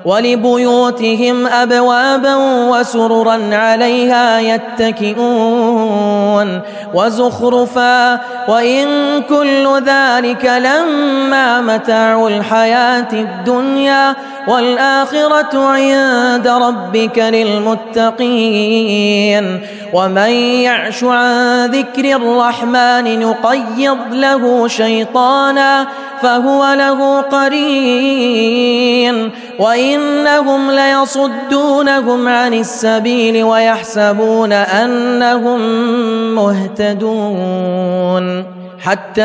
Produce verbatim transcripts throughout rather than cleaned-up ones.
ولبيوتهم أبوابا وسررا عليها يتكئون وزخرفا وإن كل ذلك لما متاع الحياة الدنيا والآخرة عند ربك للمتقين ومن يعش عن ذكر الرحمن نقيض له شيطانا فهو له قرين وإنهم ليصدونهم عن السبيل ويحسبون أنهم مهتدون حتى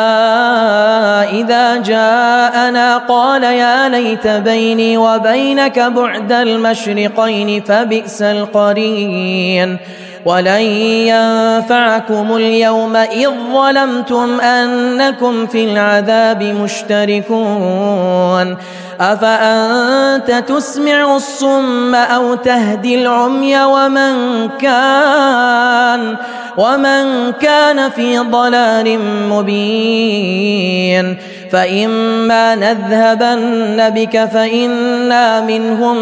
إذا جاءنا قال يا ليت بيني وبينك بعد المشرقين فبئس القرين ولن ينفعكم اليوم إذ ظلمتم أنكم في العذاب مشتركون أفأنت تسمع الصم أو تهدي العمي ومن كان ومن كان في ضلال مبين فإما نذهبن بك فإنا منهم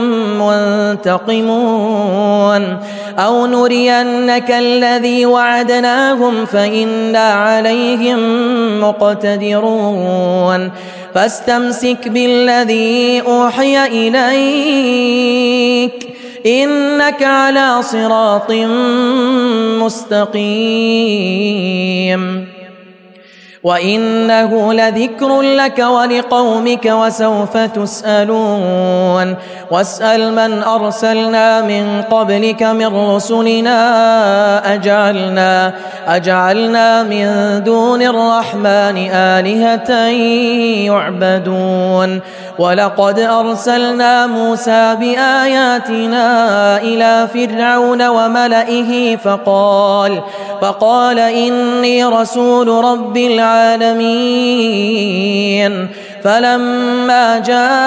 منتقمون أو نرينك الذي وعدناهم فإنا عليهم مقتدرون فاستمسك بالذي أوحي إليك إنك على صراط مستقيم وإنه لذكر لك ولقومك وسوف تسألون واسأل من أرسلنا من قبلك من رسلنا أجعلنا, أجعلنا من دون الرحمن آلهة يعبدون ولقد أرسلنا موسى بآياتنا إلى فرعون وملئه فقال, فقال إني رسول رب العالمين فلما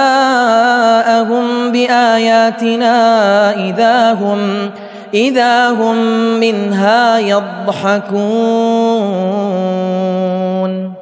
جاءهم بآياتنا إذا هم, إذا هم منها يضحكون.